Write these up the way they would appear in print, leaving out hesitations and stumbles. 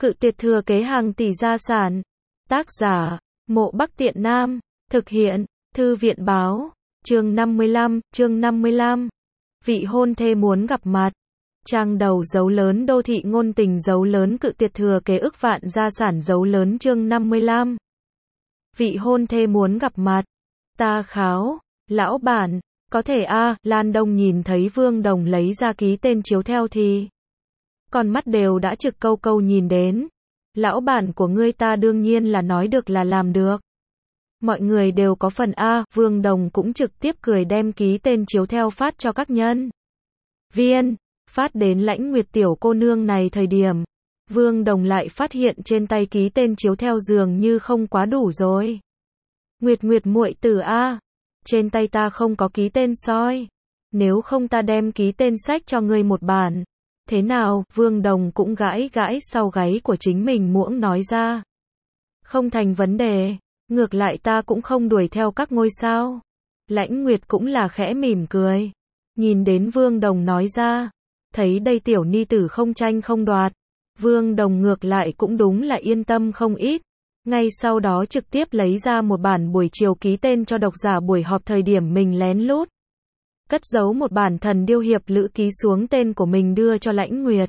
Cự tuyệt thừa kế hàng tỷ gia sản. Tác giả, Mộ Bắc Tiện Nam. Thực hiện, Thư viện báo. Chương 55. Vị hôn thê muốn gặp mặt. Trang đầu dấu lớn đô thị ngôn tình dấu lớn cự tuyệt thừa kế ức vạn gia sản dấu lớn chương 55. Vị hôn thê muốn gặp mặt. Ta kháo, lão bản, có thể Lan Đông nhìn thấy Vương Đồng lấy ra ký tên chiếu theo thì con mắt đều đã trực câu câu nhìn đến. Lão bản của ngươi ta đương nhiên là nói được là làm được. Mọi người đều có phần Vương Đồng cũng trực tiếp cười đem ký tên chiếu theo phát cho các nhân viên. Phát đến Lãnh Nguyệt tiểu cô nương này thời điểm, Vương Đồng lại phát hiện trên tay ký tên chiếu theo dường như không quá đủ rồi. Nguyệt muội tử trên tay ta không có ký tên soi. Nếu không ta đem ký tên sách cho ngươi một bản. Thế nào? Vương Đồng cũng gãi sau gáy của chính mình muỗng nói ra. Không thành vấn đề, ngược lại ta cũng không đuổi theo các ngôi sao. Lãnh Nguyệt cũng là khẽ mỉm cười. Nhìn đến Vương Đồng nói ra, thấy đây tiểu ni tử không tranh không đoạt. Vương Đồng ngược lại cũng đúng là yên tâm không ít. Ngay sau đó trực tiếp lấy ra một bản buổi chiều ký tên cho độc giả buổi họp thời điểm mình lén lút cất giấu một bản Thần Điêu Hiệp Lữ ký xuống tên của mình đưa cho Lãnh Nguyệt.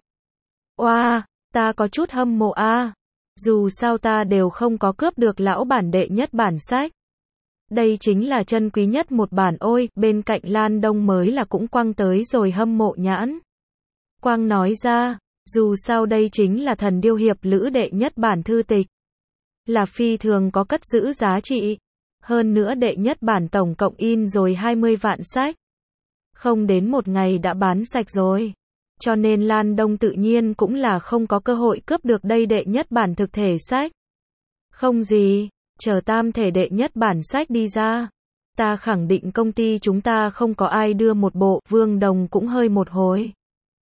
Ta có chút hâm mộ dù sao ta đều không có cướp được lão bản đệ nhất bản sách. Đây chính là chân quý nhất một bản ôi, bên cạnh Lan Đông mới là cũng quăng tới rồi hâm mộ nhãn. Quang nói ra, dù sao đây chính là Thần Điêu Hiệp Lữ đệ nhất bản thư tịch. Là phi thường có cất giữ giá trị. Hơn nữa đệ nhất bản tổng cộng in rồi 20 vạn sách. Không đến một ngày đã bán sạch rồi. Cho nên Lan Đông tự nhiên cũng là không có cơ hội cướp được đây đệ nhất bản thực thể sách. Không gì, chờ tam thể đệ nhất bản sách đi ra. Ta khẳng định công ty chúng ta không có ai đưa một bộ. Vương Đồng cũng hơi một hồi.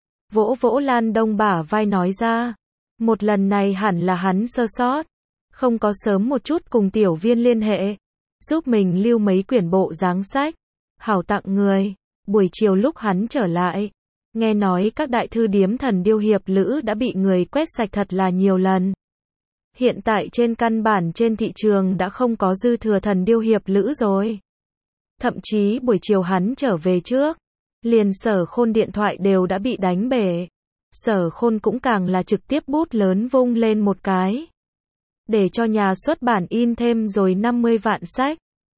Vỗ Lan Đông bả vai nói ra. Một lần này hẳn là hắn sơ sót. Không có sớm một chút cùng tiểu viên liên hệ. Giúp mình lưu mấy quyển bộ dáng sách. Hảo tặng người. Buổi chiều lúc hắn trở lại. Nghe nói các đại thư điếm Thần Điêu Hiệp Lữ đã bị người quét sạch thật là nhiều lần. Hiện tại trên căn bản trên thị trường đã không có dư thừa Thần Điêu Hiệp Lữ rồi. Thậm chí buổi chiều hắn trở về trước. Liền Sở Khôn điện thoại đều đã bị đánh bể. Sở Khôn cũng càng là trực tiếp bút lớn vung lên một cái. Để cho nhà xuất bản in thêm rồi 50 vạn sách.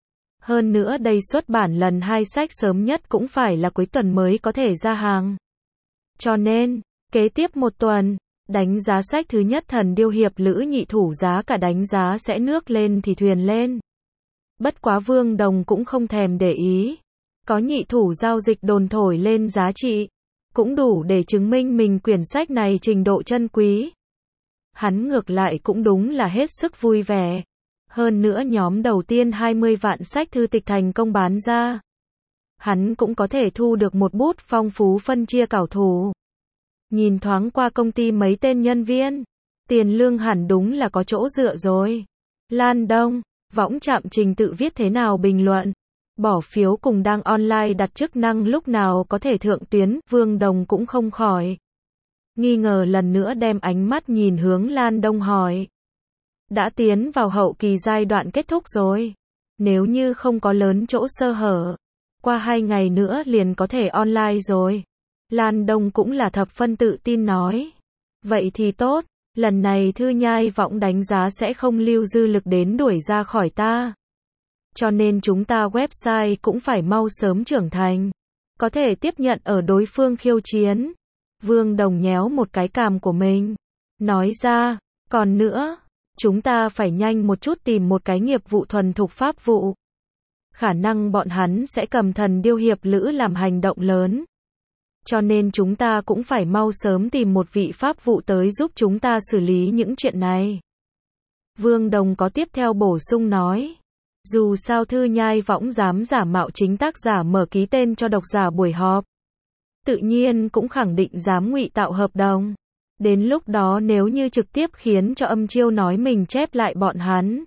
Hơn nữa đây xuất bản lần 2 sách sớm nhất cũng phải là cuối tuần mới có thể ra hàng. Cho nên, kế tiếp một tuần, đánh giá sách thứ nhất Thần Điêu Hiệp Lữ nhị thủ giá cả đánh giá sẽ nước lên thì thuyền lên. Bất quá Vương Đồng cũng không thèm để ý. Có nhị thủ giao dịch đồn thổi lên giá trị, cũng đủ để chứng minh mình quyển sách này trình độ chân quý. Hắn ngược lại cũng đúng là hết sức vui vẻ. Hơn nữa nhóm đầu tiên 20 vạn sách thư tịch thành công bán ra. Hắn cũng có thể thu được một bút phong phú phân chia cảo thủ. Nhìn thoáng qua công ty mấy tên nhân viên. Tiền lương hẳn đúng là có chỗ dựa rồi. Lan Đông, võng trạm trình tự viết thế nào bình luận. Bỏ phiếu cùng đang online đặt chức năng lúc nào có thể thượng tuyến. Vương Đồng cũng không khỏi nghi ngờ lần nữa đem ánh mắt nhìn hướng Lan Đông hỏi. Đã tiến vào hậu kỳ giai đoạn kết thúc rồi. Nếu như không có lớn chỗ sơ hở, qua 2 ngày nữa liền có thể online rồi. Lan Đông cũng là thập phân tự tin nói. Vậy thì tốt, lần này Thư Nhai Võng đánh giá sẽ không lưu dư lực đến đuổi ra khỏi ta. Cho nên chúng ta website cũng phải mau sớm trưởng thành. Có thể tiếp nhận ở đối phương khiêu chiến. Vương Đồng nhéo một cái cằm của mình. Nói ra, còn nữa, chúng ta phải nhanh một chút tìm một cái nghiệp vụ thuần thục pháp vụ. Khả năng bọn hắn sẽ cầm Thần Điêu Hiệp Lữ làm hành động lớn. Cho nên chúng ta cũng phải mau sớm tìm một vị pháp vụ tới giúp chúng ta xử lý những chuyện này. Vương Đồng có tiếp theo bổ sung nói. Dù sao Thư Nhai Võng dám giả mạo chính tác giả mở ký tên cho độc giả buổi họp. Tự nhiên cũng khẳng định dám ngụy tạo hợp đồng. Đến lúc đó nếu như trực tiếp khiến cho Âm Chiêu nói mình chép lại bọn hắn.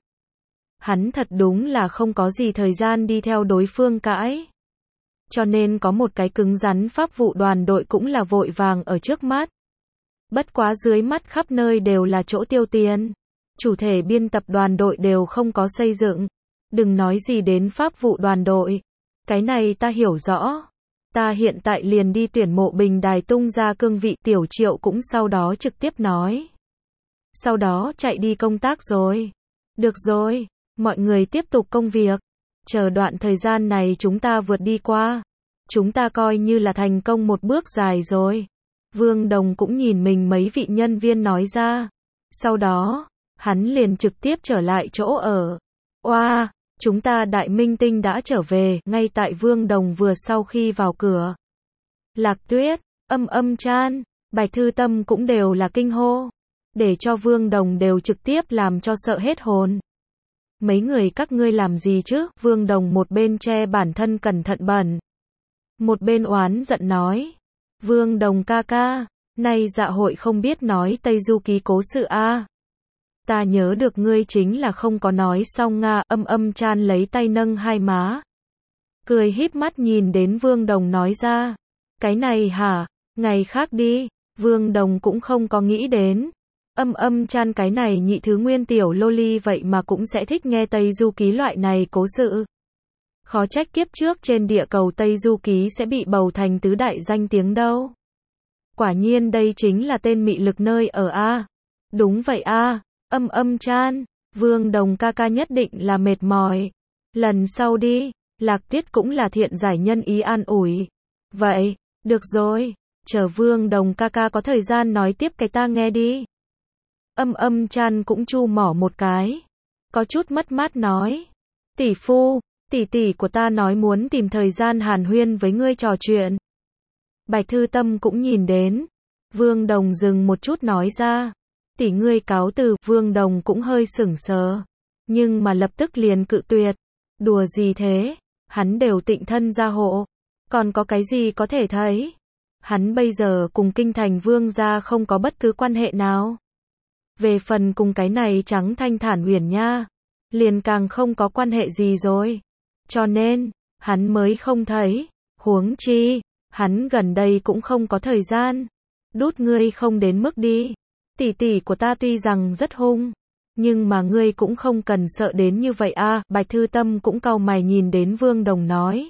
Hắn thật đúng là không có gì thời gian đi theo đối phương cãi. Cho nên có một cái cứng rắn pháp vụ đoàn đội cũng là vội vàng ở trước mắt. Bất quá dưới mắt khắp nơi đều là chỗ tiêu tiền. Chủ thể biên tập đoàn đội đều không có xây dựng. Đừng nói gì đến pháp vụ đoàn đội. Cái này ta hiểu rõ. Ta hiện tại liền đi tuyển mộ bình đài tung ra cương vị. Tiểu Triệu cũng sau đó trực tiếp nói. Sau đó chạy đi công tác rồi. Được rồi, mọi người tiếp tục công việc. Chờ đoạn thời gian này chúng ta vượt đi qua. Chúng ta coi như là thành công một bước dài rồi. Vương Đồng cũng nhìn mình mấy vị nhân viên nói ra. Sau đó, hắn liền trực tiếp trở lại chỗ ở. Oa, chúng ta đại minh tinh đã trở về. Ngay tại Vương Đồng vừa sau khi vào cửa. Lạc Tuyết, Chan, Bạch Thư Tâm cũng đều là kinh hô. Để cho Vương Đồng đều trực tiếp làm cho sợ hết hồn. Mấy người các ngươi làm gì chứ? Vương Đồng một bên che bản thân cẩn thận bẩn. Một bên oán giận nói. Vương Đồng ca ca, nay dạ hội không biết nói Tây Du Ký cố sự a. Ta nhớ được ngươi chính là không có nói xong nga. Chan lấy tay nâng hai má. Cười híp mắt nhìn đến Vương Đồng nói ra. Cái này hả? Ngày khác đi. Vương Đồng cũng không có nghĩ đến. Chan cái này nhị thứ nguyên tiểu loli vậy mà cũng sẽ thích nghe Tây Du Ký loại này cố sự. Khó trách kiếp trước trên địa cầu Tây Du Ký sẽ bị bầu thành tứ đại danh tiếng đâu. Quả nhiên đây chính là tên mị lực nơi ở a. Đúng vậy a. Chan, Vương Đồng ca ca nhất định là mệt mỏi. Lần sau đi. Lạc Tuyết cũng là thiện giải nhân ý an ủi. Vậy, được rồi, chờ Vương Đồng ca ca có thời gian nói tiếp cái ta nghe đi. Chan cũng chu mỏ một cái. Có chút mất mát nói. Tỷ phu, tỷ của ta nói muốn tìm thời gian hàn huyên với ngươi trò chuyện. Bạch Thư Tâm cũng nhìn đến. Vương Đồng dừng một chút nói ra. Tỷ ngươi cáo từ. Vương Đồng cũng hơi sửng sờ. Nhưng mà lập tức liền cự tuyệt. Đùa gì thế? Hắn đều tịnh thân gia hộ. Còn có cái gì có thể thấy? Hắn bây giờ cùng kinh thành vương gia không có bất cứ quan hệ nào. Về phần cùng cái này Trắng Thanh Thản Uyển nha, liền càng không có quan hệ gì rồi. Cho nên, hắn mới không thấy. Huống chi, hắn gần đây cũng không có thời gian. Đút ngươi không đến mức đi. Tỷ của ta tuy rằng rất hung, nhưng mà ngươi cũng không cần sợ đến như vậy a. Bạch Thư Tâm cũng cau mày nhìn đến Vương Đồng nói.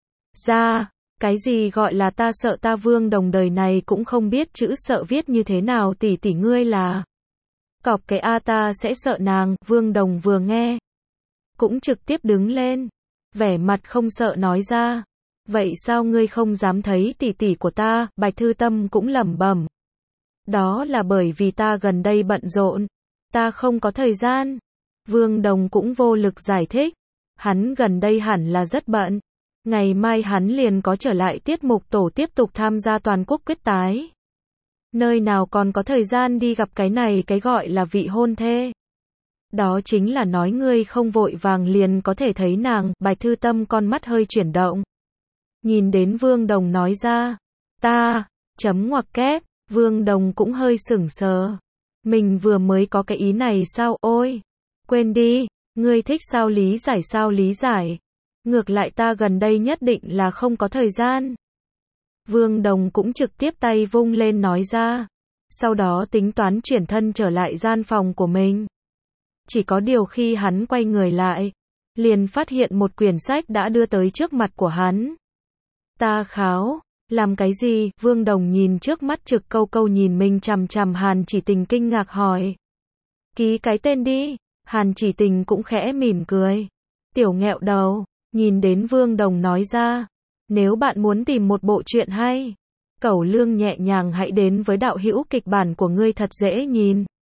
Ra, cái gì gọi là ta sợ ta? Vương Đồng đời này cũng không biết chữ sợ viết như thế nào. Tỷ ngươi là cọp cái a, ta sẽ sợ nàng. Vương Đồng vừa nghe, cũng trực tiếp đứng lên, vẻ mặt không sợ nói ra. Vậy sao ngươi không dám thấy tỷ của ta? Bạch Thư Tâm cũng lẩm bẩm. Đó là bởi vì ta gần đây bận rộn, ta không có thời gian. Vương Đồng cũng vô lực giải thích. Hắn gần đây hẳn là rất bận. Ngày mai hắn liền có trở lại tiết mục tổ tiếp tục tham gia toàn quốc quyết tái. Nơi nào còn có thời gian đi gặp cái này cái gọi là vị hôn thê. Đó chính là nói ngươi không vội vàng liền có thể thấy nàng. Bạch Thư Tâm con mắt hơi chuyển động. Nhìn đến Vương Đồng nói ra. Ta, chấm ngoặc kép. Vương Đồng cũng hơi sửng sờ. Mình vừa mới có cái ý này sao? Ôi, quên đi, ngươi thích sao lý giải. Ngược lại ta gần đây nhất định là không có thời gian. Vương Đồng cũng trực tiếp tay vung lên nói ra. Sau đó tính toán chuyển thân trở lại gian phòng của mình. Chỉ có điều khi hắn quay người lại, liền phát hiện một quyển sách đã đưa tới trước mặt của hắn. Ta kháo, làm cái gì? Vương Đồng nhìn trước mắt trực câu nhìn mình chằm chằm. Hàn Chỉ Tình kinh ngạc hỏi. Ký cái tên đi. Hàn Chỉ Tình cũng khẽ mỉm cười. Tiểu nghẹo đầu, nhìn đến Vương Đồng nói ra. Nếu bạn muốn tìm một bộ truyện hay, cẩu lương nhẹ nhàng hãy đến với đạo hữu kịch bản của ngươi thật dễ nhìn.